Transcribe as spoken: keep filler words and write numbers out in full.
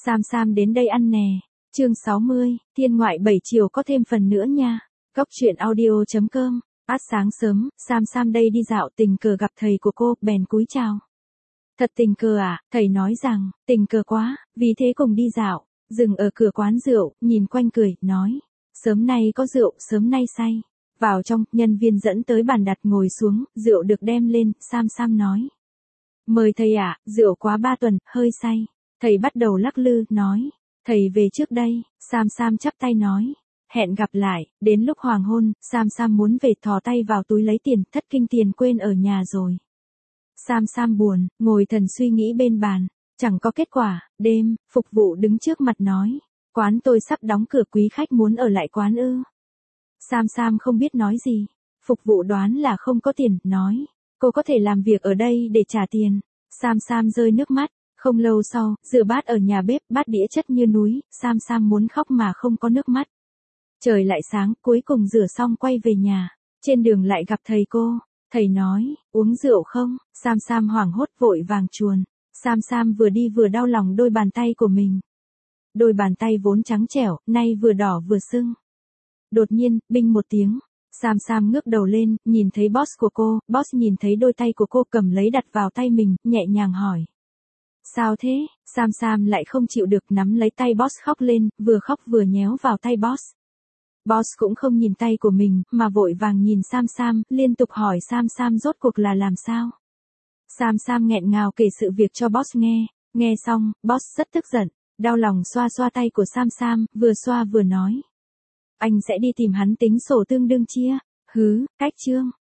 Sam Sam đến đây ăn nè. Chương sáu mươi, thiên ngoại bảy chiều có thêm phần nữa nha. Góc truyện audio chấm com. Át sáng sớm, Sam Sam đây đi dạo tình cờ gặp thầy của cô, bèn cúi chào. Thật tình cờ à, thầy nói rằng, tình cờ quá, vì thế cùng đi dạo, dừng ở cửa quán rượu, nhìn quanh cười, nói. Sớm nay có rượu, sớm nay say. Vào trong, nhân viên dẫn tới bàn đặt ngồi xuống, rượu được đem lên, Sam Sam nói. Mời thầy ạ, rượu quá ba tuần, hơi say. Thầy bắt đầu lắc lư, nói. Thầy về trước đây, Sam Sam chắp tay nói. Hẹn gặp lại, đến lúc hoàng hôn, Sam Sam muốn về thò tay vào túi lấy tiền, thất kinh tiền quên ở nhà rồi. Sam Sam buồn, ngồi thần suy nghĩ bên bàn, chẳng có kết quả, đêm, phục vụ đứng trước mặt nói. Quán tôi sắp đóng cửa, quý khách muốn ở lại quán ư. Sam Sam không biết nói gì, phục vụ đoán là không có tiền, nói. Cô có thể làm việc ở đây để trả tiền. Sam Sam rơi nước mắt. Không lâu sau, rửa bát ở nhà bếp, bát đĩa chất như núi, Sam Sam muốn khóc mà không có nước mắt. Trời lại sáng, cuối cùng rửa xong quay về nhà. Trên đường lại gặp thầy cô. Thầy nói, uống rượu không? Sam Sam hoảng hốt vội vàng chuồn. Sam Sam vừa đi vừa đau lòng đôi bàn tay của mình. Đôi bàn tay vốn trắng trẻo, nay vừa đỏ vừa sưng. Đột nhiên, binh một tiếng. Sam Sam ngước đầu lên, nhìn thấy boss của cô, boss nhìn thấy đôi tay của cô cầm lấy đặt vào tay mình, nhẹ nhàng hỏi. Sao thế? Sam Sam lại không chịu được nắm lấy tay boss khóc lên, vừa khóc vừa nhéo vào tay boss. Boss cũng không nhìn tay của mình, mà vội vàng nhìn Sam Sam, liên tục hỏi Sam Sam rốt cuộc là làm sao. Sam Sam nghẹn ngào kể sự việc cho boss nghe, nghe xong, boss rất tức giận, đau lòng xoa xoa tay của Sam Sam, vừa xoa vừa nói. Anh sẽ đi tìm hắn tính sổ tương đương chia, hứ, cách chương.